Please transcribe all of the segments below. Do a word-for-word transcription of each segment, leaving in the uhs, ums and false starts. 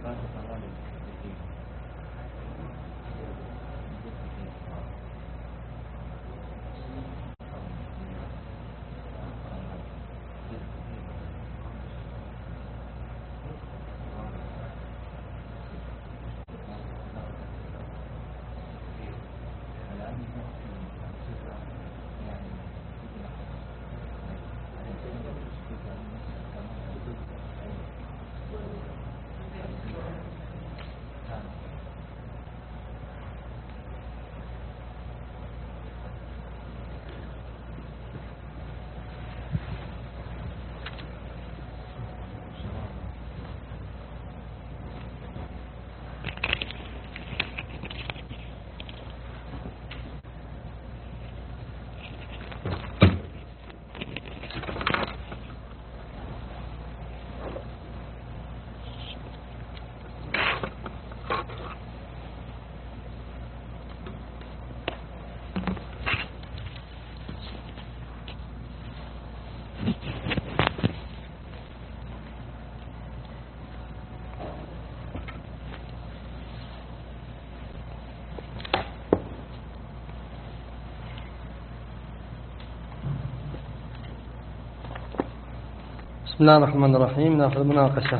بسم الله الرحمن الرحيم. نأخذ مناقشة.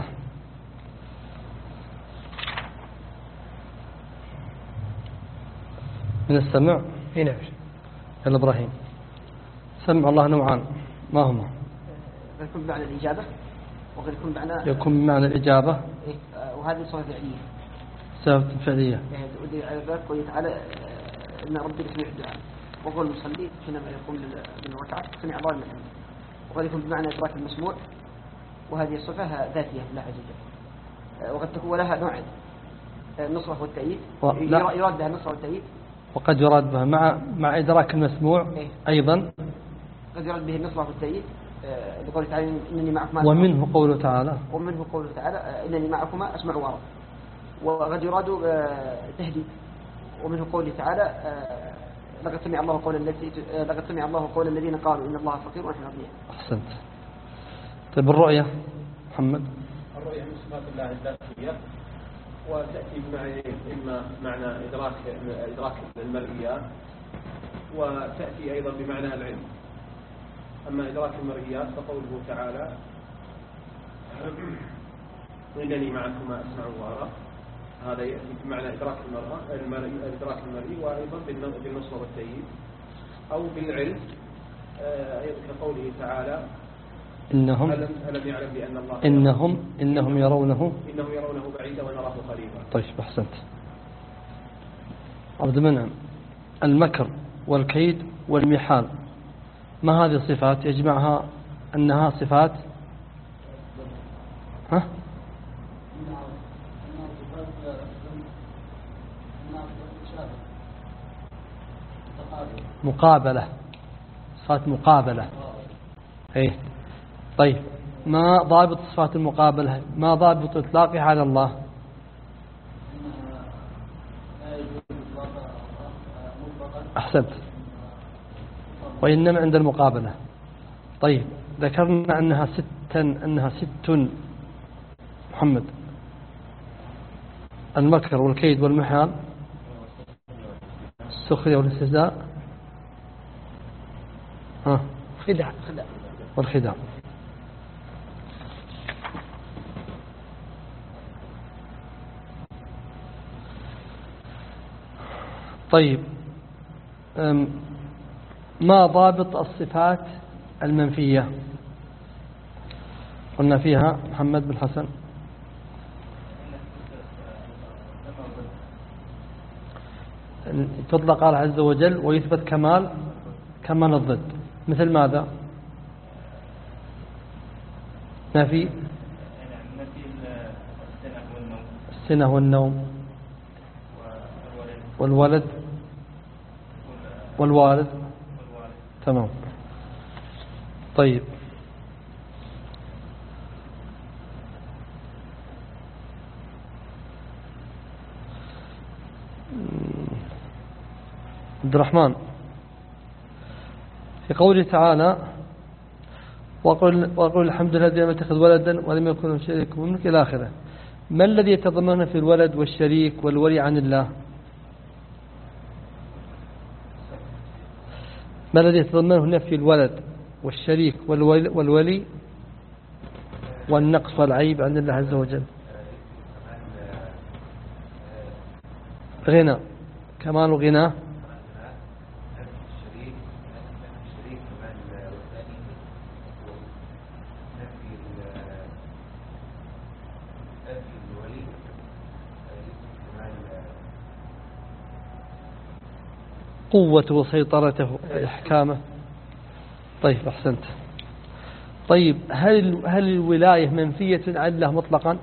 من السمع هنا يا إبراهيم. سمع الله نوعان، ما هما؟ يكون بمعنى الإجابة وقد يكون بمعنى يكون بمعنى الإجابة إيه؟ وهذه صفة فعلية. صفة فعلية. ودي على ذلك قوله تعالى إن ربي يسمع الدعاء وقول المصلي حينما يقوم من الركعة سمع الله لمن حمده. وقد يكون بمعنى إدراك المسموع، وهذه الصفة ذاتية لله عز وجل. وقد تكون لها نوعين، النصرة والتأييد. و... يراد بها النصرة والتأييد، وقد يراد بها مع مع إدراك المسموع إيه؟ أيضا. قد يراد به النصرة والتأييد لقوله تعالى إنني معكما. ومنه قوله تعالى ومنه قوله تعالى إنني معكما أسمع وأرى. وقد يراد تهديد، ومنه قوله تعالى لقد سمع الله قول التي لقد سمع الله قول الذين قالوا إن الله فقير ونحن أغنياء. أحسنت. طيب الرؤية محمد. الرؤية من صفات الله الذاتية، وتأتي بمعنى إما معنى إدراك إدراك المرئيات، وتأتي أيضا بمعنى العلم. أما إدراك المرئيات فقوله تعالى إنني معكما أسمع وأرى، هذا يأتي بمعنى إدراك المرئي إدراك المرئي وأيضا بالنصر والتأييد، أو بالعلم كقوله تعالى إنهم ألم يعلم بأن الله إنهم إنهم يرونه إنهم يرونه بعيدا ونراه قريبا. طيب أحسنت. عبد المنعم. المكر والكيد والمحال، ما هذه الصفات يجمعها أنها صفات ها؟ مقابلة، صفات مقابلة. ايه طيب، ما ضابط صفات المقابلة؟ ما ضابط إطلاقها على الله؟ أحسنت. وإنما عند المقابلة. طيب ذكرنا أنها ستا أنها ست محمد: المكر والكيد والمحال، السخرية والاستهزاء، ها خداع والخداع. طيب ما ضابط الصفات المنفية؟ قلنا فيها محمد بن حسن. تطلق على عز وجل ويثبت كمال كمال الضد، مثل ماذا؟ نفي السنة والنوم والولد والوالد. تمام. طيب عبد الرحمن، في قوله تعالى وقل, وقل الحمد لله الذي لم يتخذ ولدا ولم يكن له شريك في الملك إلى آخره، ما الذي يتضمن في الولد والشريك والولي عن الله؟ ما الذي يتضمنه نفي الولد والشريك والولي, والولي والنقص والعيب عن الله عز وجل؟ غنى، كمال غنى، قوته وسيطرته وإحكامه. طيب أحسنت. طيب هل هل الولاية منفية عن الله مطلقا؟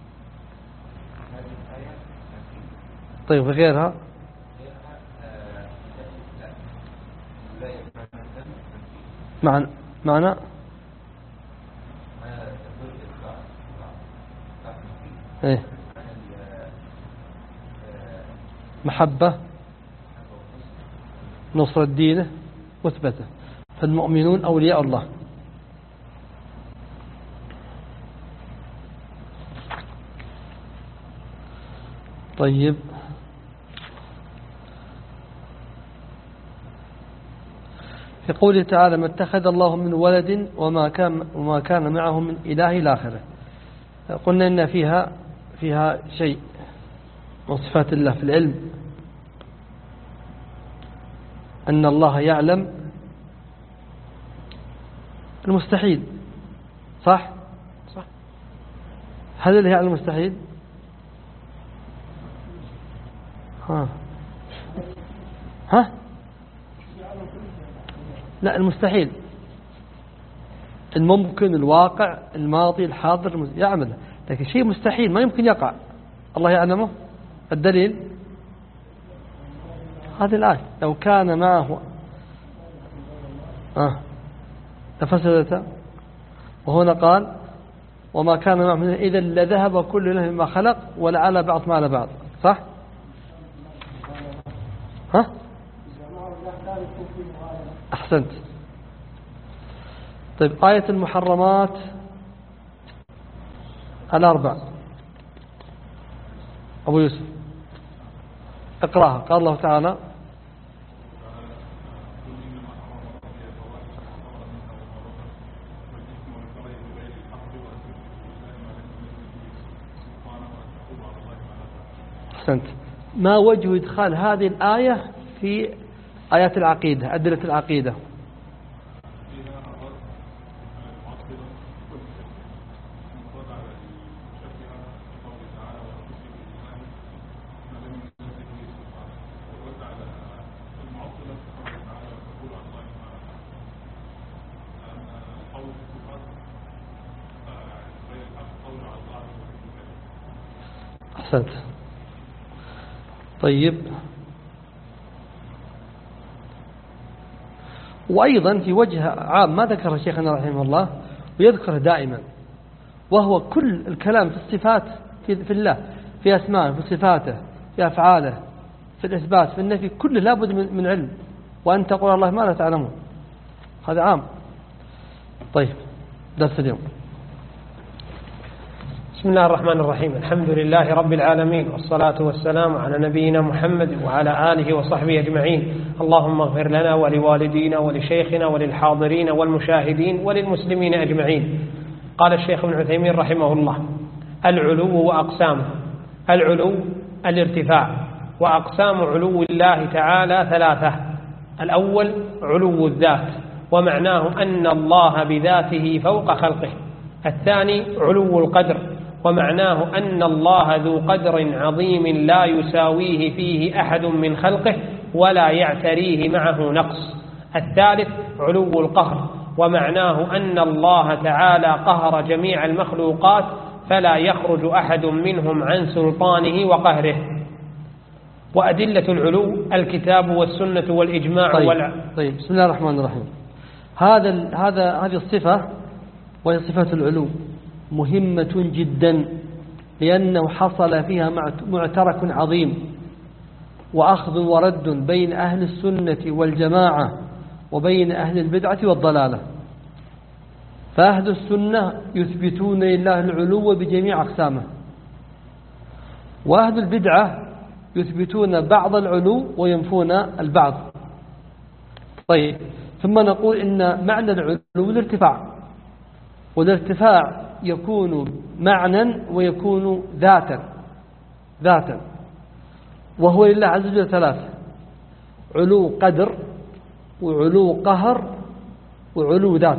طيب وغيرها؟ معنى معنى ايه محبة، نصر الدين، مثبته. فالمؤمنون أولياء الله. طيب في قوله تعالى ما اتخذ الله من ولد وما كان وما كان معه من إله إلى آخره. قلنا إن فيها فيها شيء من صفات الله في العلم، أن الله يعلم المستحيل، صح؟ صح. هل اللي يعلم المستحيل؟ ها ها لا، المستحيل الممكن، الواقع، الماضي، الحاضر يعمل، لكن شيء مستحيل ما يمكن يقع الله يعلمه. الدليل هذه الآية لو كان معه آه لفسدت، وهنا قال وما كان معه إذا لذهب كل له ما خلق ولعلى بعض ما على بعض، صح؟ ها؟ أحسنت. طيب آية المحرمات الأربع، أبو يوسف اقرأها. قال الله تعالى أحسنت. ما وجه إدخال هذه الآية في آيات العقيدة، أدلة العقيدة؟ أحسنت. طيب وأيضا في وجه عام ما ذكر شيخنا رحمه الله ويذكره دائما، وهو كل الكلام في الصفات في الله، في أسمائه، في صفاته، في أفعاله، في الإثبات، في النفي، كله لابد من علم، وأن تقول الله ما لا تعلمون، هذا عام. طيب درس اليوم. بسم الله الرحمن الرحيم. الحمد لله رب العالمين، والصلاة والسلام على نبينا محمد وعلى آله وصحبه أجمعين. اللهم اغفر لنا ولوالدينا ولشيخنا وللحاضرين والمشاهدين وللمسلمين أجمعين. قال الشيخ ابن عثيمين رحمه الله: العلو وأقسامه. العلو الارتفاع، وأقسام علو الله تعالى ثلاثة. الأول علو الذات، ومعناه أن الله بذاته فوق خلقه. الثاني علو القدر، ومعناه أن الله ذو قدر عظيم لا يساويه فيه أحد من خلقه ولا يعتريه معه نقص. الثالث علو القهر، ومعناه أن الله تعالى قهر جميع المخلوقات فلا يخرج أحد منهم عن سلطانه وقهره. وأدلة العلو الكتاب والسنة والإجماع. طيب, والع... طيب بسم الله الرحمن الرحيم. هذا هذا هذه الصفة وهي صفة العلو مهمة جدا، لأنه حصل فيها معترك عظيم وأخذ ورد بين أهل السنة والجماعة وبين أهل البدعة والضلالة. فأهل السنة يثبتون لله العلو بجميع أقسامه، وأهل البدعة يثبتون بعض العلو وينفون البعض. طيب، ثم نقول إن معنى العلو الارتفاع، والارتفاع يكون معنى ويكون ذاتا ذاتا وهو لله عز وجل ثلاثة: علو قدر، وعلو قهر، وعلو ذات.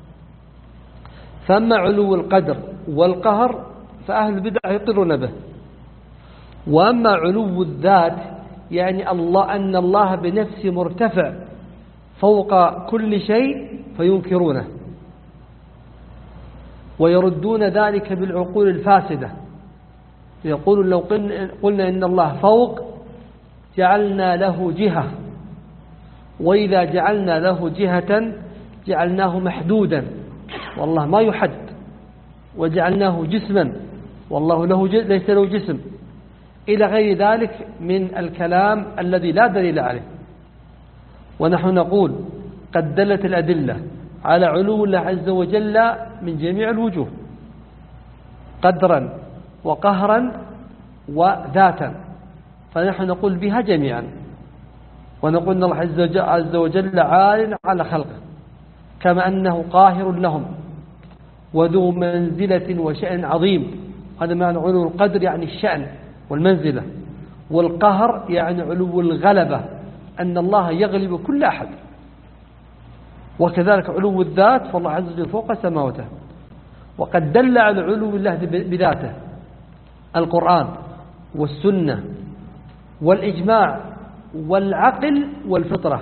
فأما علو القدر والقهر فأهل البدع يقرون به، وأما علو الذات يعني الله أن الله بنفسه مرتفع فوق كل شيء فينكرونه ويردون ذلك بالعقول الفاسدة. يقولون لو قلنا إن الله فوق جعلنا له جهة، وإذا جعلنا له جهة جعلناه محدودا والله ما يحد، وجعلناه جسما والله له ليس له جسم، إلى غير ذلك من الكلام الذي لا دليل عليه. ونحن نقول قد دلت الأدلة على علو الله عز وجل من جميع الوجوه، قدرا وقهرا وذاتا، فنحن نقول بها جميعا، ونقول أن الله عز وجل عال على خلقه، كما أنه قاهر لهم وذو منزلة وشأن عظيم. هذا معنى علو القدر يعني الشأن والمنزلة، والقهر يعني علو الغلبة، أن الله يغلب كل أحد. وكذلك علو الذات فالله عز وجل فوق سماوته. وقد دل على علو الله بذاته القرآن والسنة والإجماع والعقل والفطرة.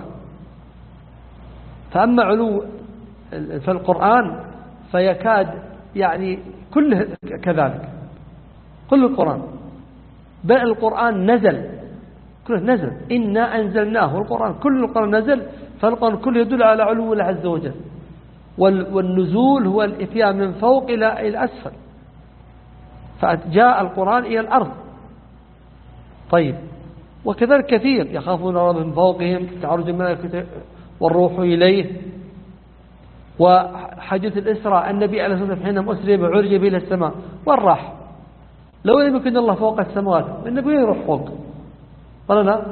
فأما علو في القرآن فيكاد يعني كله كذلك، كل القرآن، بل القرآن نزل كله نزل، إنا أنزلناه القرآن، كل القرآن نزل، فالقرآن كله يدل على علو الله عز وجل. والنزول هو الإتيان من فوق إلى الأسفل، فجاء القرآن إلى الأرض. طيب، وكذلك كثير يخافون ربهم فوقهم، تعرج الملائكة والروح إليه. وحديث الإسراء النبي عليه الصلاة والسلام حينما أسري بعرج به إلى السماء والراح، لو لم يكن الله فوق السماوات النبي يروح فوق، قال لا.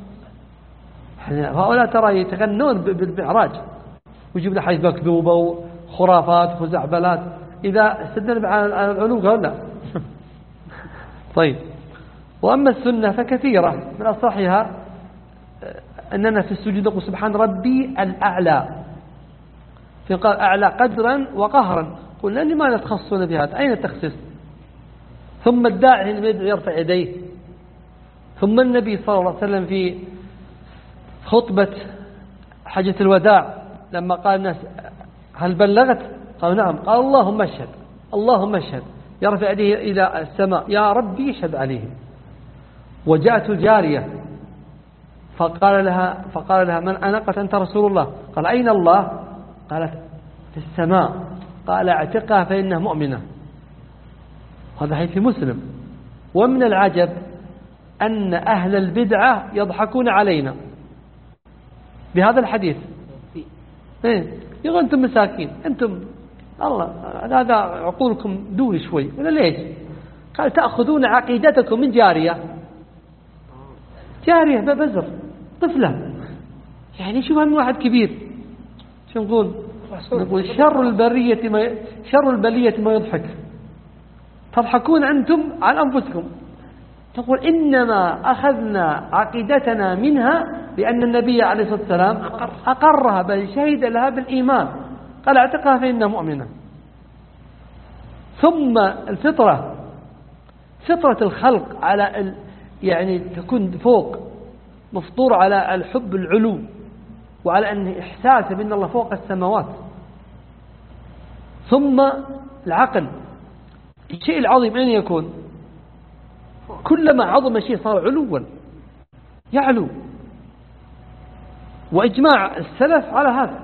هؤلاء ترى يتغنون بالمعراج ويجيب له حديث مكذوبة وخرافات وخزعبلات، إذا استدلنا على العلو قال لا. طيب، وأما السنة فكثيرة، من أصحها أننا في السجود نقول سبحان ربي الأعلى، في قال أعلى قدرا وقهرا، قلنا لما نتخصصون بهذا؟ أين التخصيص؟ ثم الداعي يرفع يديه، ثم النبي صلى الله عليه وسلم في خطبة حجة الوداع لما قال الناس هل بلغت؟ قالوا نعم، قال اللهم اشهد، اللهم اشهد، يرفع يديه إلى السماء يا ربي اشهد عليهم. وجاءت الجارية فقال لها فقال لها من أنا؟ قالت أنت رسول الله. قال أين الله؟ قالت في السماء. قال اعتقها فإنها مؤمنة. هذا حديث في مسلم. ومن العجب أن أهل البدعة يضحكون علينا بهذا الحديث. إيه؟ يقول أنتم مساكين، أنتم الله هذا عقولكم دون شوي ولا ليش؟ قال تأخذون عقيدتكم من جارية، جارية ببزر طفلة، يعني شوفها من واحد كبير. شو نقول؟ نقول شر البرية ما شر البلية ما يضحك، تضحكون أنتم عن أنفسكم. تقول إنما أخذنا عقيدتنا منها لأن النبي عليه الصلاة والسلام أقرها بل شهد لها بالإيمان، قال اعتقها فإنها مؤمنة. ثم الفطرة، فطرة الخلق على ال... يعني تكون فوق، مفطور على الحب العلو وعلى أن إحساسه بأن الله فوق السماوات. ثم العقل، الشيء العظيم أين يكون؟ كلما عظم شيء صار علوا، يعلو. وإجماع السلف على هذا.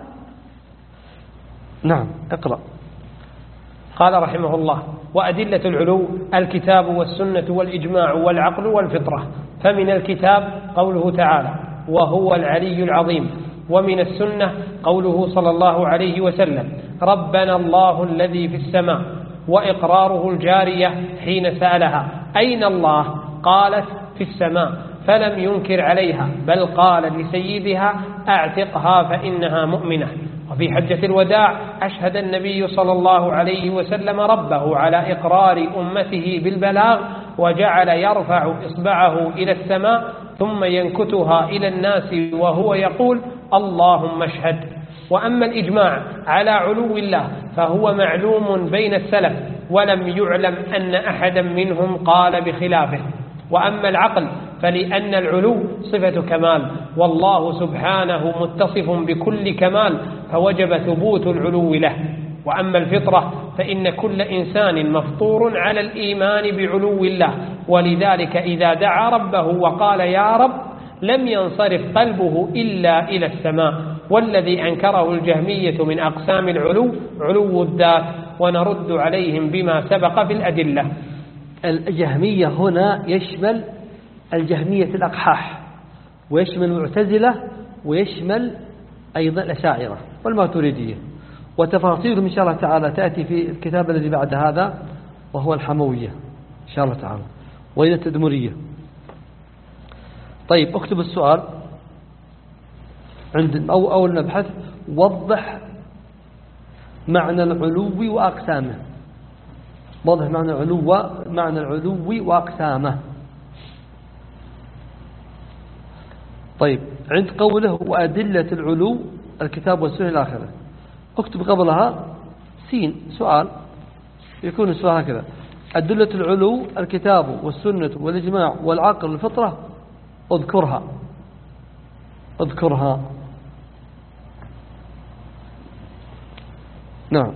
نعم، اقرأ. قال رحمه الله: وأدلة العلو الكتاب والسنة والإجماع والعقل والفطرة. فمن الكتاب قوله تعالى وهو العلي العظيم، ومن السنة قوله صلى الله عليه وسلم ربنا الله الذي في السماء، وإقراره الجارية حين سألها أين الله قالت في السماء، فلم ينكر عليها بل قال لسيدها أعتقها فإنها مؤمنة. وفي حجة الوداع أشهد النبي صلى الله عليه وسلم ربه على إقرار أمته بالبلاغ، وجعل يرفع إصبعه إلى السماء ثم ينكتها إلى الناس وهو يقول اللهم اشهد. وأما الإجماع على علو الله فهو معلوم بين السلف، ولم يعلم أن أحدا منهم قال بخلافه. وأما العقل فلأن العلو صفة كمال، والله سبحانه متصف بكل كمال، فوجب ثبوت العلو له. وأما الفطرة فإن كل إنسان مفطور على الإيمان بعلو الله، ولذلك إذا دعا ربه وقال يا رب لم ينصرف قلبه إلا إلى السماء. والذي أنكره الجهمية من أقسام العلو علو الذات، ونرد عليهم بما سبق في الأدلة. الجهمية هنا يشمل الجهمية الأقحاح، ويشمل المعتزلة، ويشمل أيضا الأشاعرة والماتريدية، وتفاصيلهم إن شاء الله تعالى تأتي في الكتاب الذي بعد هذا وهو الحموية إن شاء الله تعالى، وإلى التدمرية. طيب اكتب السؤال عند أو أول مبحث: وضح معنى العلو وأقسامه. وضح معنى العلو معنى العلو وأقسامه. طيب عند قوله وأدلة العلو الكتاب والسنة إلى آخره، اكتب قبلها سين سؤال، يكون السؤال هكذا: أدلة العلو الكتاب والسنة والإجماع والعقل والفطرة، اذكرها اذكرها نعم.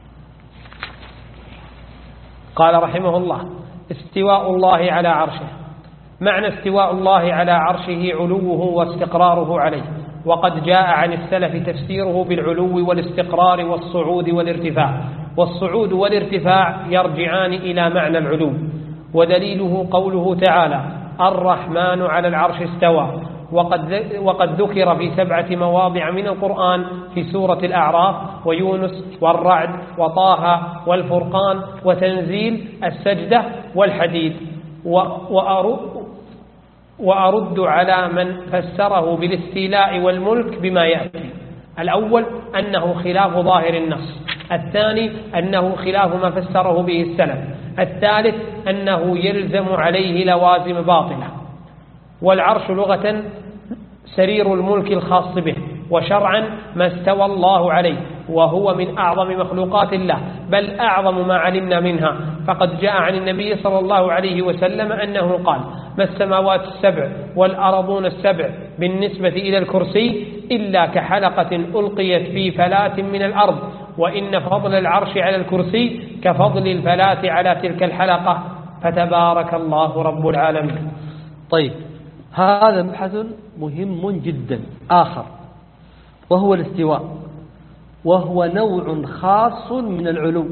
قال رحمه الله: استواء الله على عرشه. معنى استواء الله على عرشه علوه واستقراره عليه، وقد جاء عن السلف تفسيره بالعلو والاستقرار والصعود والارتفاع. والصعود والارتفاع يرجعان إلى معنى العلو، ودليله قوله تعالى: الرحمن على العرش استوى. وقد, وقد ذكر في سبعة مواضع من القرآن في سورة الأعراف ويونس والرعد وطه والفرقان وتنزيل السجدة والحديد. وأرد, وأرد على من فسره بالاستيلاء والملك بما يأتي: الأول أنه خلاف ظاهر النص، الثاني أنه خلاف ما فسره به السلف، الثالث أنه يلزم عليه لوازم باطلة. والعرش لغة سرير الملك الخاص به، وشرعا ما استوى الله عليه، وهو من أعظم مخلوقات الله، بل أعظم ما علمنا منها. فقد جاء عن النبي صلى الله عليه وسلم أنه قال: ما السماوات السبع والأرضون السبع بالنسبة إلى الكرسي إلا كحلقة ألقيت في فلاة من الأرض، وإن فضل العرش على الكرسي كفضل الفلاة على تلك الحلقة، فتبارك الله رب العالمين. طيب هذا مبحث مهم جدا آخر، وهو الاستواء، وهو نوع خاص من العلو.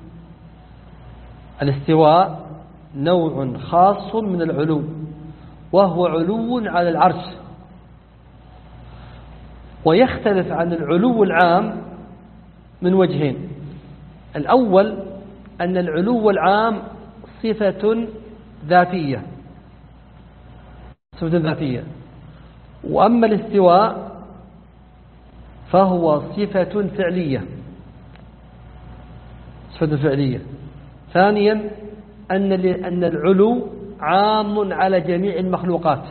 الاستواء نوع خاص من العلو، وهو علو على العرش، ويختلف عن العلو العام من وجهين: الأول أن العلو العام صفة ذاتية صفة ذاتية، وأما الاستواء فهو صفة فعلية صفة فعلية. ثانيا أن أن العلو عام على جميع المخلوقات،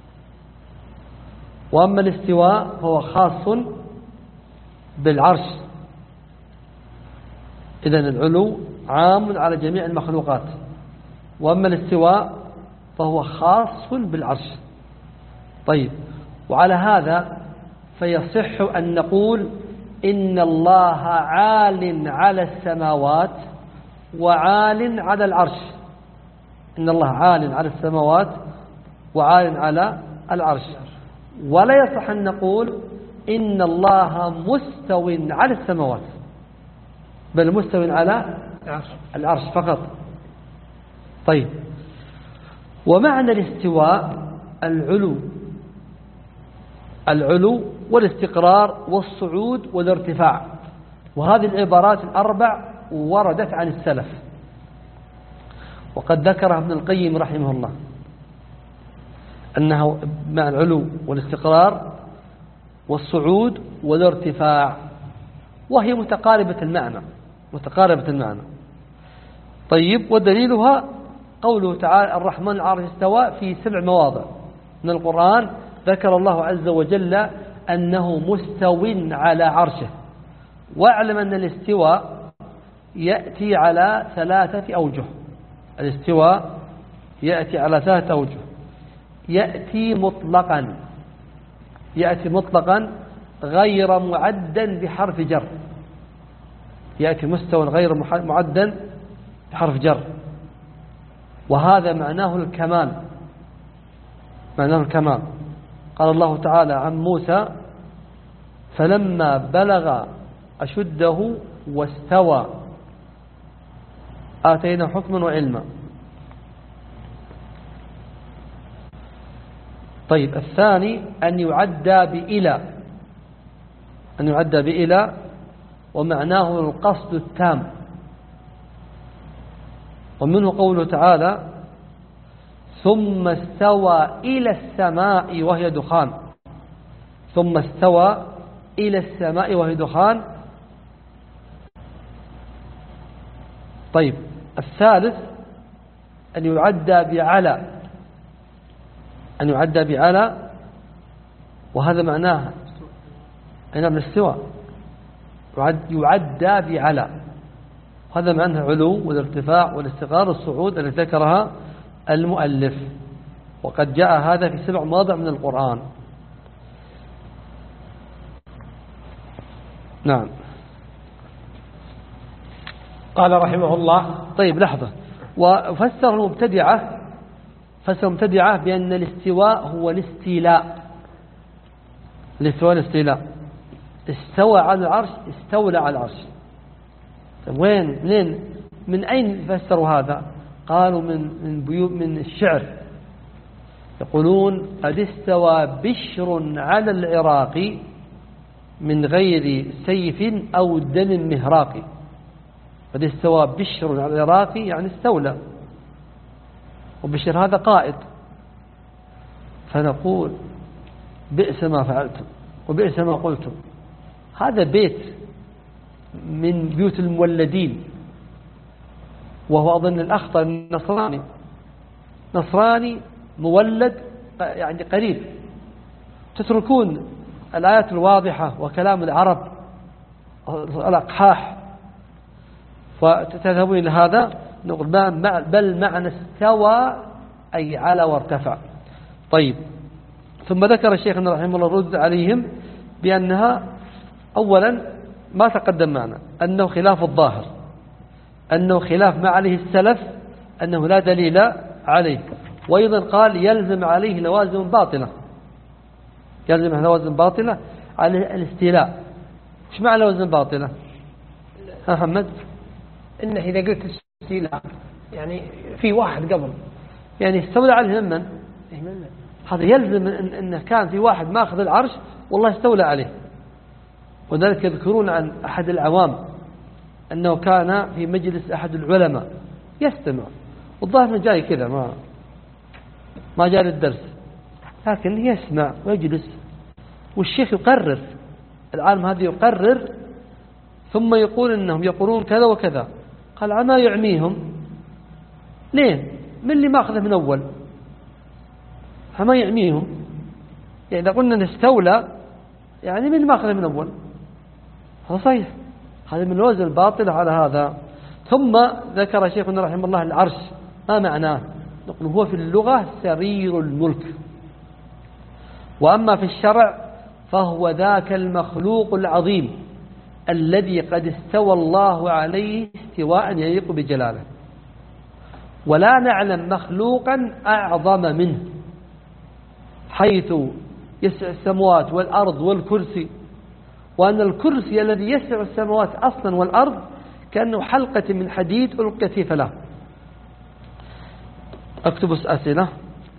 وأما الاستواء فهو خاص بالعرش. إذن العلو عام على جميع المخلوقات، وأما الاستواء فهو خاص بالعرش. طيب، وعلى هذا فيصح أن نقول إن الله عال على السماوات وعال على العرش. إن الله عال على السماوات وعال على العرش. ولا يصح أن نقول إن الله مستو على السماوات، بل مستو على العرش فقط. طيب، ومعنى الاستواء العلو العلو والاستقرار والصعود والارتفاع. وهذه العبارات الأربع وردت عن السلف، وقد ذكرها ابن القيم رحمه الله أنها مع العلو والاستقرار والصعود والارتفاع، وهي متقاربة المعنى متقاربة المعنى. طيب، ودليلها قوله تعالى الرحمن العرش استوى في سبع مواضع من القرآن ذكر الله عز وجل أنه مستو على عرشه. واعلم أن الاستواء يأتي على ثلاثة أوجه. الاستواء يأتي على ثلاثة أوجه. يأتي مطلقا يأتي مطلقا غير معدا بحرف جر. يأتي مستوى غير معدا بحرف جر، وهذا معناه الكمال معناه الكمال. قال الله تعالى عن موسى فلما بلغ أشده واستوى آتينا حكما وعلما. طيب، الثاني أن يعدى بإلى أن يعدى بإلى ومعناه القصد التام. ومنه قوله تعالى ثم استوى إلى السماء وهي دخان. ثم استوى إلى السماء وهي دخان. طيب، الثالث أن يعدى بعلى أن يعدى بعلى وهذا معناه أين من الاستواء يعدى بعلى، هذا معناه علو والارتفاع والاستقرار والصعود التي ذكرها المؤلف، وقد جاء هذا في سبع مواضع من القرآن. نعم. قال رحمه الله. طيب، لحظة. وفسر المبتدعة فسر المبتدعة بأن الاستواء هو الاستيلاء. الاستواء الاستيلاء استوى على العرش استولى على العرش. طيب، وين منين من أين فسروا هذا؟ قالوا من من بيوت من الشعر، يقولون قد استوى بشر على العراق من غير سيف أو دم مهراق. قد استوى بشر على العراق يعني استولى، وبشر هذا قائد. فنقول بئس ما فعلتم وبئس ما قلتم. هذا بيت من بيوت المولدين، وهو أظن الأخطر النصراني نصراني مولد يعني قريب. تتركون الآيات الواضحة وكلام العرب الأقحاح فتذهبون إلى هذا. نقول بل معنى استوى أي على وارتفع. طيب، ثم ذكر الشيخ رحمه الله الرد عليهم بأنها أولا ما تقدم معنا أنه خلاف الظاهر، أنه خلاف ما عليه السلف، أنه لا دليل عليه. وأيضا قال يلزم عليه لوازم باطلة يلزم عليه لوازم باطلة على الاستيلاء. ايش معنى لوازم باطلة؟ ها محمد؟ إنه إذا قلت استيلاء يعني في واحد قبل يعني استولى عليه من؟ هذا يلزم إن إنه كان في واحد ماخذ العرش والله استولى عليه. وذلك يذكرون عن أحد العوام أنه كان في مجلس أحد العلماء يستمع، والظاهر ما جاي كذا ما ما جاء للدرس، لكن يسمع ويجلس والشيخ يقرر، العالم هذا يقرر ثم يقول إنهم يقولون كذا وكذا. قال عما يعميهم ليه؟ من اللي ماخذه من أول؟ عما يعميهم يعني إذا قلنا نستولى يعني من اللي ماخذه من أول؟ هذا صحيح، هذا من الوزن الباطل على هذا. ثم ذكر شيخنا رحمه الله العرش ما معناه؟ نقول هو في اللغة سرير الملك، وأما في الشرع فهو ذاك المخلوق العظيم الذي قد استوى الله عليه استواء يليق بجلاله، ولا نعلم مخلوقا أعظم منه، حيث يسع السماوات والأرض والكرسي، وأن الكرسي الذي يسع السماوات أصلا والأرض كأنه حلقة من حديد ألقت في فلاه. اكتبوا أسئلة.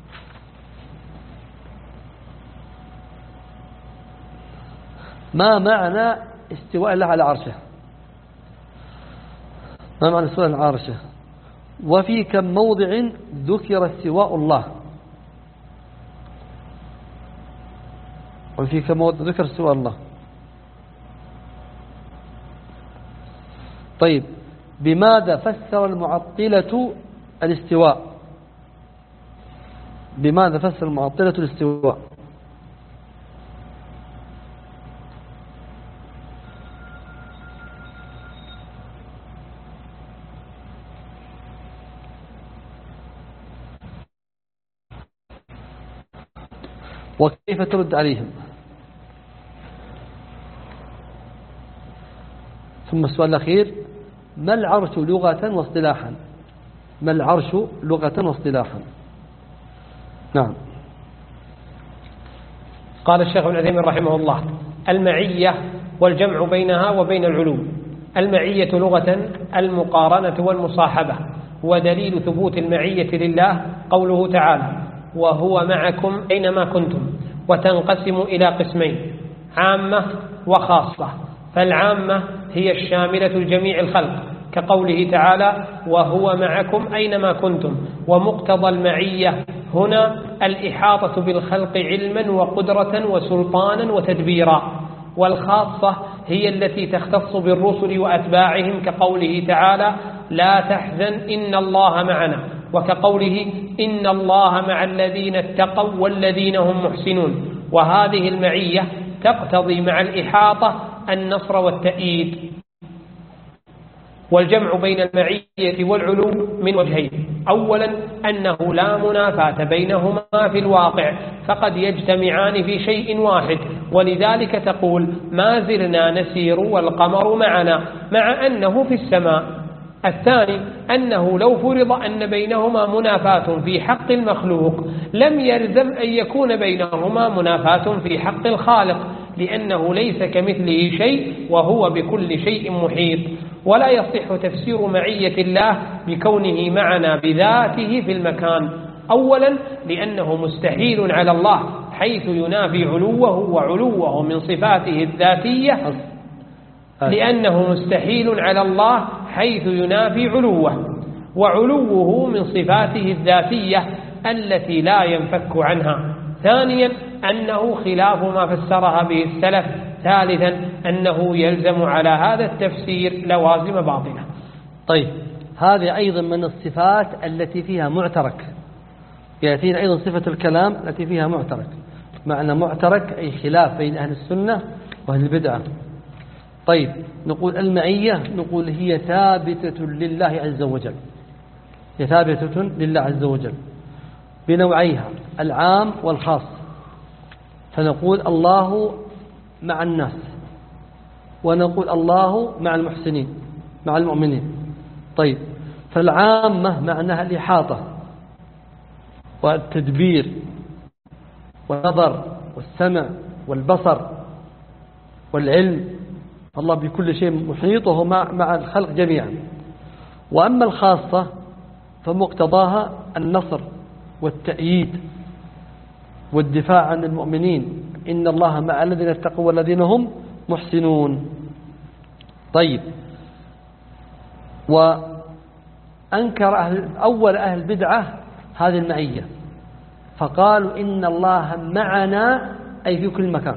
ما معنى استواء الله على عرشه؟ ما معنى استواء على عرشه؟ وفي كم موضع ذكر استواء الله؟ وفي كما ذكر سوى الله. طيب بماذا فسر المعطلة الاستواء؟ بماذا فسر المعطلة الاستواء؟ وكيف ترد عليهم؟ ثم السؤال الأخير: ما العرش لغة واصطلاحا؟ ما العرش لغة واصطلاحا؟ نعم. قال الشيخ ابن عثيمين رحمه الله: المعية والجمع بينها وبين العلو. المعية لغة المقارنة والمصاحبة، ودليل ثبوت المعية لله قوله تعالى: وهو معكم أينما كنتم. وتنقسم إلى قسمين: عامة وخاصة. فالعامة هي الشاملة لجميع الخلق، كقوله تعالى: وهو معكم أينما كنتم. ومقتضى المعية هنا الإحاطة بالخلق علما وقدرة وسلطانا وتدبيرا. والخاصة هي التي تختص بالرسل وأتباعهم، كقوله تعالى: لا تحزن إن الله معنا. وكقوله: إن الله مع الذين اتقوا والذين هم محسنون. وهذه المعية تقتضي مع الإحاطة النصر والتأييد. والجمع بين المعية والعلو من وجهين: أولا أنه لا منافاة بينهما في الواقع، فقد يجتمعان في شيء واحد، ولذلك تقول: ما زلنا نسير والقمر معنا، مع أنه في السماء. الثاني أنه لو فرض أن بينهما منافاة في حق المخلوق لم يلزم أن يكون بينهما منافاة في حق الخالق، لأنه ليس كمثله شيء وهو بكل شيء محيط. ولا يصح تفسير معية الله بكونه معنا بذاته في المكان. أولا لأنه مستحيل على الله، حيث ينافي علوه وعلوه من صفاته الذاتية لأنه مستحيل على الله حيث ينافي علوه، وعلوه من صفاته الذاتية التي لا ينفك عنها. ثانيا أنه خلاف ما فسرها به السلف. ثالثا أنه يلزم على هذا التفسير لوازم باطلة. طيب هذه أيضا من الصفات التي فيها معترك. يأتينا أيضا صفة الكلام التي فيها معترك. معنى معترك أي خلاف بين أهل السنة وأهل البدعة. طيب نقول المعية، نقول هي ثابتة لله عز وجل، هي ثابتة لله عز وجل بنوعيها العام والخاص. فنقول الله مع الناس، ونقول الله مع المحسنين مع المؤمنين. طيب فالعامة معناها الإحاطة والتدبير والنظر والسمع والبصر والعلم. الله بكل شيء محيط وهو مع, مع الخلق جميعا. وأما الخاصة فمقتضاها النصر والتأييد والدفاع عن المؤمنين، إن الله مع الذين اتقوا والذين هم محسنون. طيب وأنكر أهل أول أهل البدعة هذه المعية، فقالوا إن الله معنا أي في كل مكان.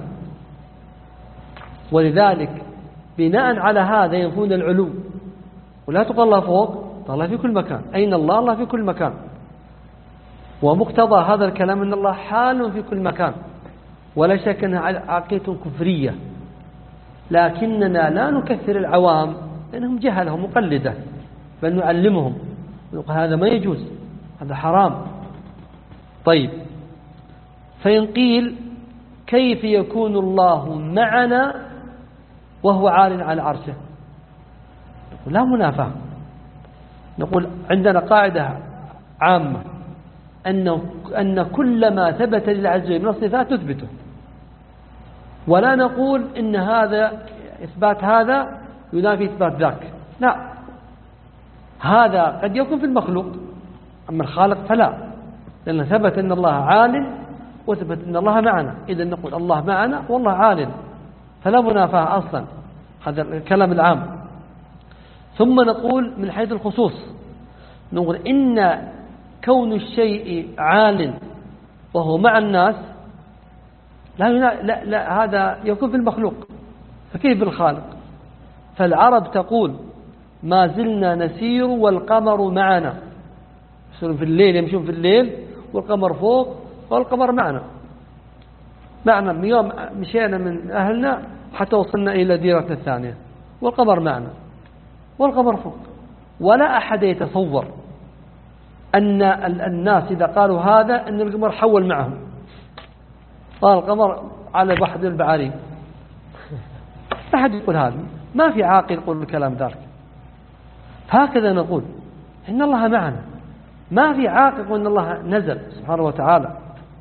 ولذلك بناء على هذا ينفون العلو، ولا تقول الله فوق، الله في كل مكان. أين الله؟ الله في كل مكان. ومقتضى هذا الكلام أن الله حال في كل مكان، ولا شك أنها عقيدة كفرية، لكننا لا نكثر العوام لأنهم جهلة مقلدة، بل نعلمهم ونقول هذا ما يجوز، هذا حرام. طيب فإن قيل كيف يكون الله معنا وهو عال على عرشه؟ لا منافاة. نقول عندنا قاعدة عامة أن أن كل ما ثبت لله عز وجل من الصفات نثبته، ولا نقول إن هذا إثبات هذا ينافي إثبات ذاك. لا، هذا قد يكون في المخلوق، أما الخالق فلا، لأن ثبت أن الله عال وثبت أن الله معنا. إذا نقول الله معنا والله عال، فلا منافاة أصلا. هذا الكلام العام. ثم نقول من حيث الخصوص، نقول إن كون الشيء عال وهو مع الناس لا, لا, لا هذا يكون في المخلوق، فكيف بالخالق؟ فالعرب تقول ما زلنا نسير والقمر معنا، يسيرون في الليل، يمشون في الليل والقمر فوق والقمر معنا، معنا من يوم مشينا من أهلنا حتى وصلنا إلى ديرتنا الثانية والقمر معنا والقمر فوق. ولا أحد يتصور أن الناس إذا قالوا هذا أن القمر حول معهم، قال القمر على بحر البعارين، لا أحد يقول هذا، ما في عاقل يقول الكلام ذلك. هكذا نقول إن الله معنا، ما في عاقل يقول إن الله نزل سبحانه وتعالى.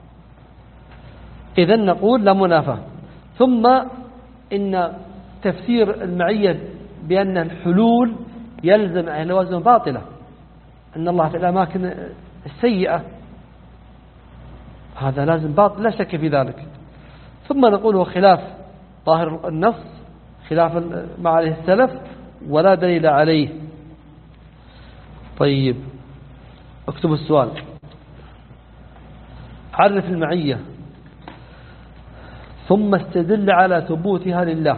إذن نقول لا منافاة. ثم إن تفسير المعية بأن الحلول يلزم أهل لوازم باطلة، أن الله في الأماكن السيئة، هذا لازم باطل لا شك في ذلك. ثم نقول هو خلاف ظاهر النص، خلاف ما عليه السلف، ولا دليل عليه. طيب اكتب السؤال. عرف المعية ثم استدل على ثبوتها لله.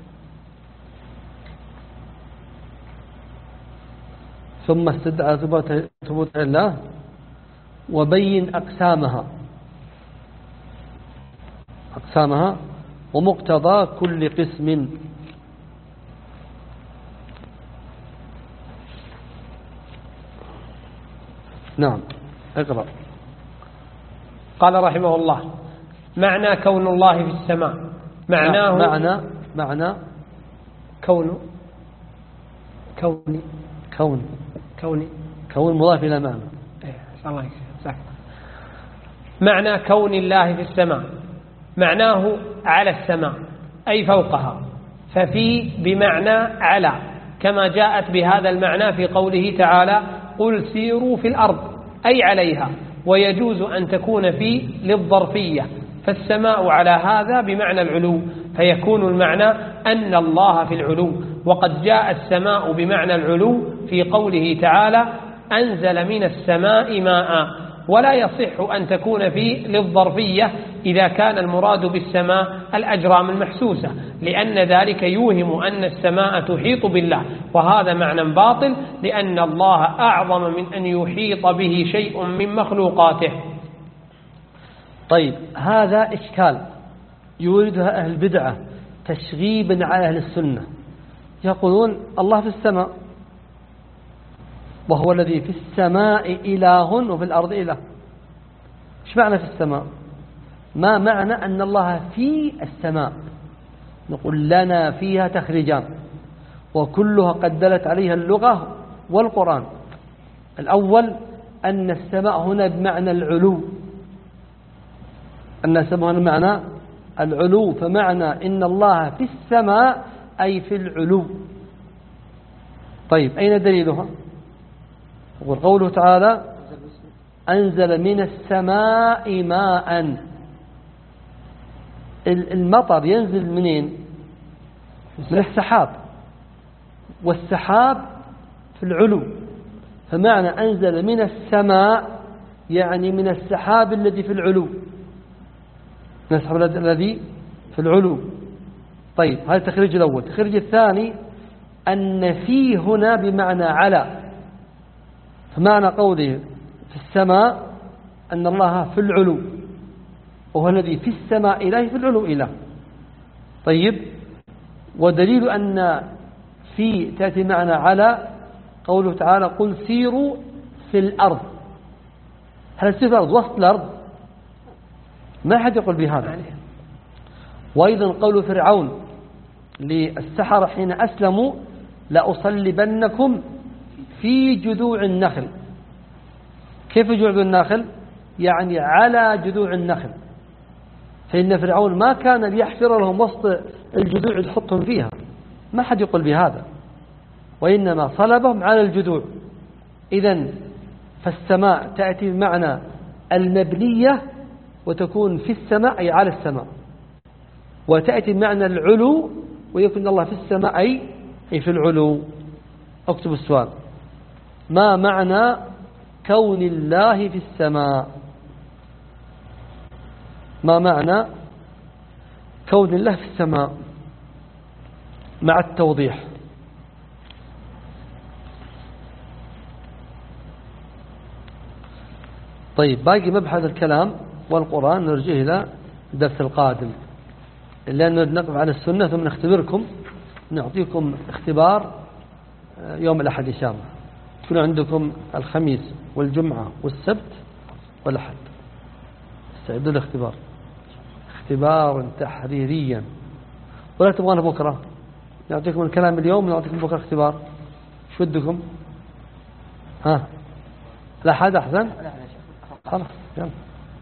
ثم استدل على ثبوتها لله وبين أقسامها أقسامها ومقتضى كل قسم. نعم اقرأ. قال رحمه الله: معنى كون الله في السماء معناه معنى معنى كون كوني كون كوني كون مضاف إلى معنى. الله يسعدك. معنى كون الله في السماء معناه على السماء أي فوقها، ففي بمعنى على، كما جاءت بهذا المعنى في قوله تعالى: قل سيروا في الأرض أي عليها. ويجوز أن تكون في للظرفية، فالسماء على هذا بمعنى العلو، فيكون المعنى أن الله في العلو. وقد جاء السماء بمعنى العلو في قوله تعالى: أنزل من السماء ماء. ولا يصح أن تكون في للظرفية إذا كان المراد بالسماء الأجرام المحسوسة، لأن ذلك يوهم أن السماء تحيط بالله، وهذا معنى باطل، لأن الله أعظم من أن يحيط به شيء من مخلوقاته. طيب هذا إشكال يوردها أهل البدعة تشغيبا على أهل السنة، يقولون الله في السماء، وهو الذي في السماء إله وفي الأرض إله. إيش معنى في السماء؟ ما معنى أن الله في السماء؟ نقول لنا فيها تخريجان، وكلها قد دلت عليها اللغة والقرآن. الأول أن السماء هنا بمعنى العلو، أن السماء هنا بمعنى العلو، فمعنى إن الله في السماء أي في العلو. طيب أين دليلها؟ وقوله تعالى: أنزل من السماء ماء. المطر ينزل منين؟ من السحاب، والسحاب في العلو، فمعنى أنزل من السماء يعني من السحاب الذي في العلو، من السحاب الذي في العلو. طيب هذا التخريج الأول. التخريج الثاني أن في هنا بمعنى على، فمعنى قوله في السماء أن الله في العلو، وهو الذي في السماء إله في العلو إله. طيب ودليل أن في تأتي معنى على قوله تعالى: قل سيروا في الأرض. هل السير في الأرض وسط الأرض؟ ما حد يقول بهذا. وأيضا قول فرعون للسحرة حين أسلموا: لأصلبنكم في جذوع النخل. كيف جذوع النخل؟ يعني على جذوع النخل، فإن فرعون ما كان ليحفر لهم وسط الجذوع يحطهم فيها، ما حد يقول بهذا، وإنما صلبهم على الجذوع. إذن فالسماء تأتي بمعنى المبنية وتكون في السماء أي على السماء، وتأتي بمعنى العلو ويكون الله في السماء أي في العلو. اكتب السؤال: ما معنى كون الله في السماء؟ ما معنى كون الله في السماء مع التوضيح. طيب باقي مبحث الكلام والقرآن نرجع إلى الدرس القادم، لأنه نقف على السنة ثم نختبركم، نعطيكم اختبار يوم الأحد إن شاء الله، يكون عندكم الخميس والجمعة والسبت والأحد، استعدوا للاختبار، اختبار تحريريا. ولا تبغون بكرة نعطيكم الكلام اليوم ونعطيكم بكرة اختبار؟ شو ودكم؟ ها الأحد أحسن؟ خلاص يلا.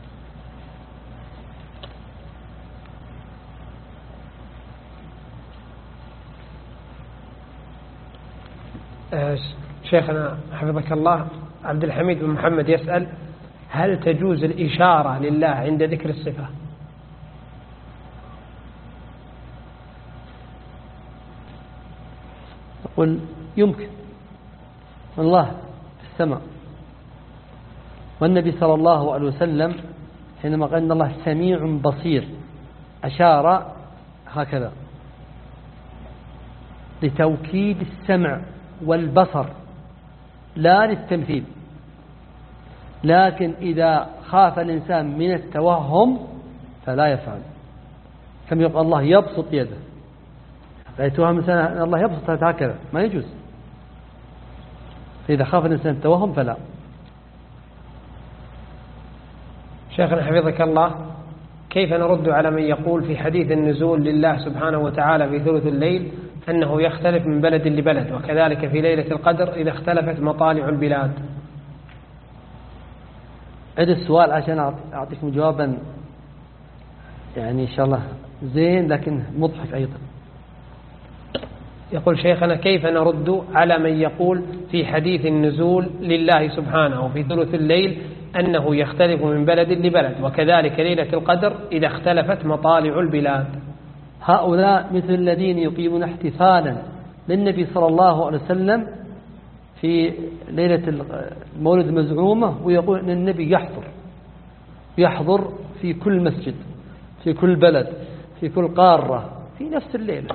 شيخنا حفظك الله، عبد الحميد بن محمد يسأل: هل تجوز الإشارة لله عند ذكر الصفة؟ أقول يمكن. الله في السماء، والنبي صلى الله عليه وسلم حينما قال إن الله سميع بصير أشار هكذا لتوكيد السمع والبصر لا للتمثيل. لكن إذا خاف الإنسان من التوهم فلا يفعل، كما يقول الله يبسط يده، لا يتوهم الإنسان أن الله يبسط هكذا، ما يجوز. فإذا خاف الإنسان التوهم فلا. شيخنا حفظك الله، كيف نرد على من يقول في حديث النزول لله سبحانه وتعالى في ثلث الليل أنه يختلف من بلد لبلد، وكذلك في ليلة القدر إذا اختلفت مطالع البلاد؟ عد السؤال عشان أعطيكم جوابا يعني إن شاء الله زين لكن مضحك أيضا. يقول شيخنا: كيف نرد على من يقول في حديث النزول لله سبحانه في ثلث الليل أنه يختلف من بلد لبلد، وكذلك ليلة القدر إذا اختلفت مطالع البلاد؟ هؤلاء مثل الذين يقيمون احتفالا للنبي صلى الله عليه وسلم في ليلة المولد المزعومة، ويقول أن النبي يحضر يحضر في كل مسجد في كل بلد في كل قارة في نفس الليلة.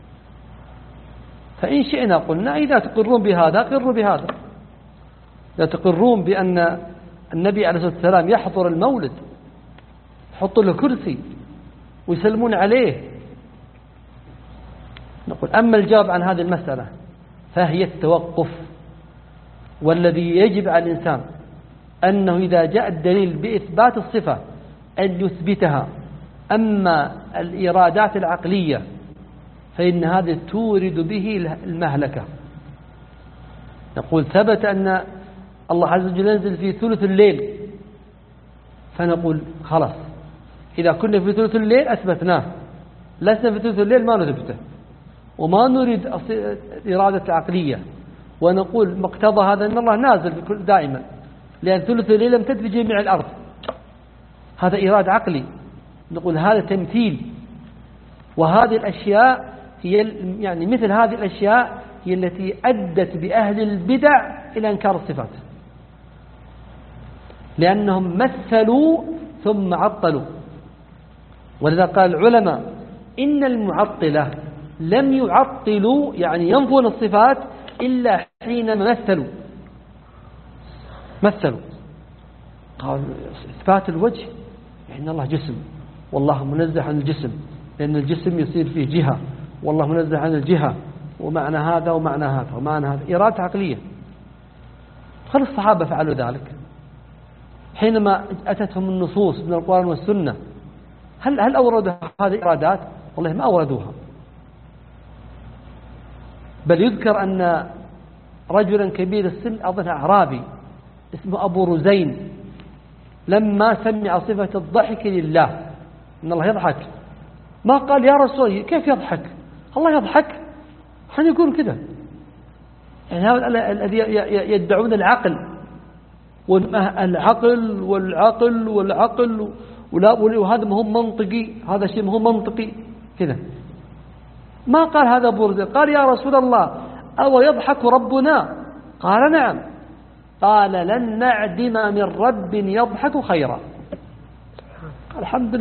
فإن شئنا قلنا إذا تقرون بهذا قروا بهذا، إذا تقرون بأن النبي عليه الصلاة والسلام يحضر المولد، يحطوا له كرسي ويسلمون عليه، نقول. أما الجواب عن هذه المسألة فهي التوقف، والذي يجب على الإنسان أنه إذا جاء الدليل بإثبات الصفة أن يثبتها. أما الإرادات العقلية فإن هذا تورد به المهلكة. نقول ثبت أن الله عز وجل ينزل في ثلث الليل، فنقول خلاص إذا كنا في ثلث الليل أثبتناه، لسنا في ثلث الليل ما نثبته، وما نريد الإرادة العقلية، ونقول مقتضى هذا أن الله نازل في كل دائما، لأن ثلث الليل لم تدفي جميع الأرض، هذا إرادة عقلي. نقول هذا تمثيل. وهذه الأشياء هي يعني مثل هذه الأشياء هي التي أدت بأهل البدع إلى إنكار الصفات، لأنهم مثلوا ثم عطلوا. ولذا قال العلماء إن المعطلة لم يعطلوا يعني ينفون الصفات إلا حينما مثلوا مثلوا قال إثبات الوجه يعني الله جسم، والله منزه عن الجسم، لأن الجسم يصير فيه جهة، والله منزه عن الجهة، ومعنى هذا ومعنى هذا ومعنى هذا، إرادة عقلية. خل الصحابة فعلوا ذلك حينما أتتهم النصوص من القرآن والسنة. هل هل أوردوا هذه الإرادات؟ والله ما أوردوها، بل يذكر أن رجلا كبير السن أظن أعرابي اسمه أبو رزين لما سمع صفة الضحك لله إن الله يضحك ما قال يا رسول كيف يضحك الله يضحك، حين يقول كده يعني هؤلاء الذي يدعون العقل والعقل والعقل والعقل وهذا ما هو منطقي، هذا شيء ما هو منطقي كذا. ما قال هذا أبو رزين، قال يا رسول الله أو يضحك ربنا؟ قال نعم. قال لن نعدم من رب يضحك خيرا. الحمد لله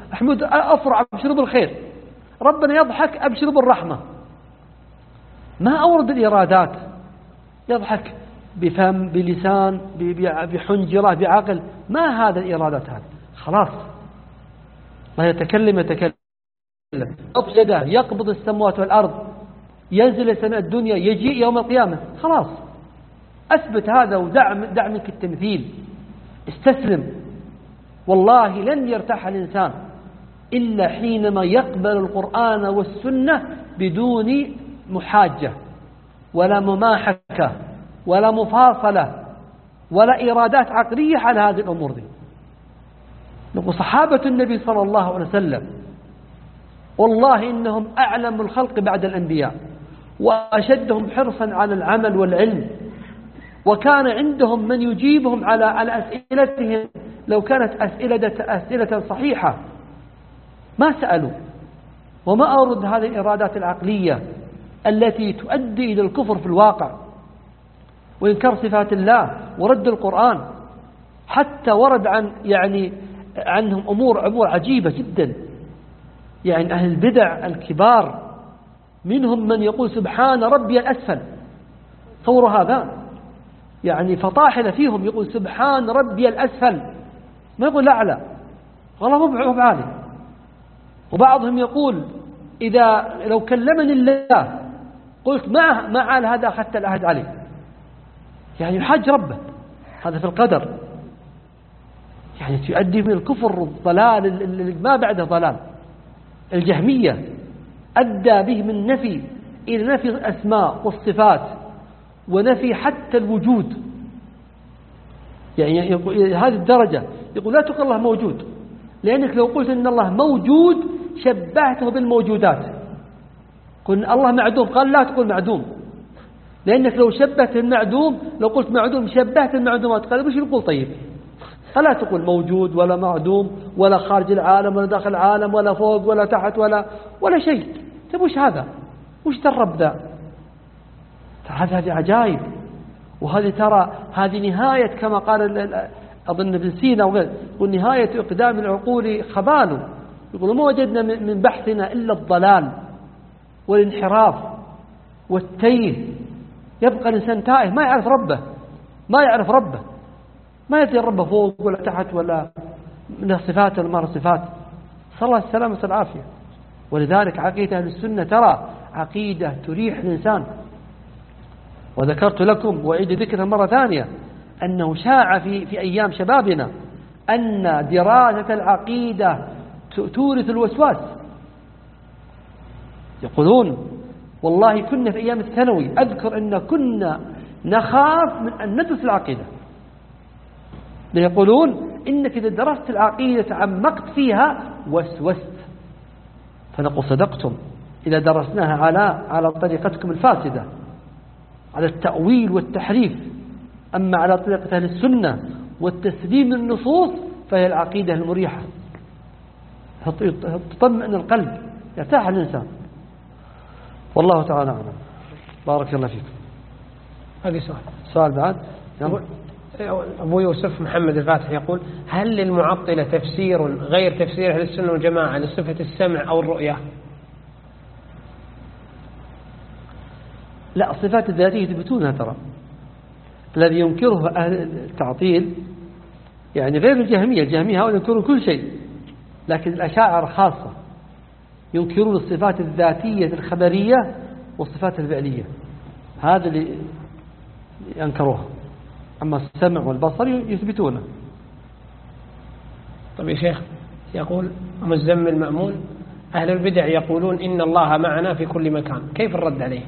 محمود أفرع أبشر بالخير، ربنا يضحك أبشر بالرحمة. ما أورد الإرادات، يضحك بفم بلسان بحنجرة بعقل، ما هذا الإرادات هذه. خلاص الله يتكلم يتكلم أبجده يقبض السماوات والأرض، ينزل السماء الدنيا، يجيء يوم القيامة. خلاص أثبت هذا ودع دع منك التمثيل، استسلم. والله لن يرتاح الإنسان إلا حينما يقبل القرآن والسنة بدون محاجة ولا مماحكة ولا مفاصلة ولا إرادات عقلية على هذه الأمور دي. نقول صحابة النبي صلى الله عليه وسلم والله إنهم أعلم الخلق بعد الأنبياء وأشدهم حرصا على العمل والعلم، وكان عندهم من يجيبهم على على أسئلتهم لو كانت أسئلة أسئلة صحيحة ما سألوا. وما أورد هذه الإرادات العقلية التي تؤدي إلى الكفر في الواقع وإنكار صفات الله ورد القرآن. حتى ورد عن يعني عنهم أمور أمور عجيبة جدا، يعني أهل البدع الكبار منهم من يقول سبحان ربي الأسفل. تصوروا هذا، يعني فطاحل فيهم يقول سبحان ربي الأسفل، ما يقول الأعلى، والله مو بعالي. وبعضهم يقول إذا لو كلمني الله قلت ما ما عال هذا أخذت العهد عليه، يعني يحاج ربه. هذا في القدر، يعني تؤدي من الكفر والضلال اللي ما بعده ضلال. الجهمية أدى به من نفي إلى نفي الأسماء والصفات ونفي حتى الوجود. يعني هذه الدرجة يقول لا تقول الله موجود، لأنك لو قلت إن الله موجود شبهته بالموجودات. قل الله معدوم، قال لا تقول معدوم، لأنك لو شبهت المعدوم لو قلت معدوم شبهت المعدومات. قال وش نقول طيب؟ فلا تقول موجود ولا معدوم ولا خارج العالم ولا داخل العالم ولا فوق ولا تحت ولا ولا شيء. طيب وش هذا؟ وش الرب ذا؟ هذه عجائب. وهذه ترى هذه نهاية كما قال أظن ابن سينا وغيره، ونهاية إقدام العقول خبال. يقولوا ما وجدنا من بحثنا إلا الضلال والانحراف والتيه. يبقى الإنسان تائه ما يعرف ربه، ما يعرف ربه ما يدري ربه فوق ولا تحت ولا من صفات ولا ما صفات. صلى الله السلامة والعافية. ولذلك عقيدة أهل السنة ترى عقيدة تريح الإنسان. وذكرت لكم وأعيد ذكرها مرة ثانية أنه شاع في في أيام شبابنا أن دراسة العقيدة تورث الوسواس. يقولون والله كنا في أيام الثانوي أذكر أن كنا نخاف من أن ندرس العقيدة، يقولون إنك إذا درست العقيدة تعمقت فيها وسوست. فنقول صدقتم إذا درسناها على على طريقتكم الفاسدة، على التأويل والتحريف. أما على طريقة أهل السنة والتسليم للنصوص فهي العقيدة المريحة، تطمئن القلب، يرتاح الإنسان. والله تعالى أعلم. بارك الله فيكم. هذه سؤال سؤال بعد. أبو يوسف محمد الفاتح يقول هل للمعطلة تفسير غير تفسير أهل السنة والجماعة لصفة السمع أو الرؤية؟ لا، الصفات الذاتية يثبتونها. ترى الذي ينكره أهل التعطيل يعني غير الجهمية. الجهمية هؤلاء ينكرون كل شيء، لكن الأشاعرة خاصة ينكرون الصفات الذاتية الخبرية والصفات الفعلية، هذا اللي ينكروها. أما السمع والبصر يثبتونه. طيب يا شيخ، يقول مزمل مأمون أهل البدع يقولون إن الله معنا في كل مكان، كيف الرد عليه؟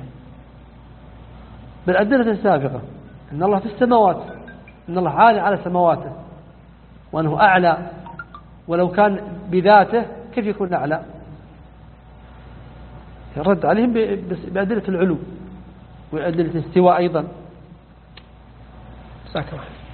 بالأدلة السابقة إن الله في السماوات، إن الله عالي على سماواته وأنه أعلى، ولو كان بذاته كيف يكون أعلى؟ الرد عليهم بأدلة العلو وأدلة الاستواء أيضا. جزاك الله.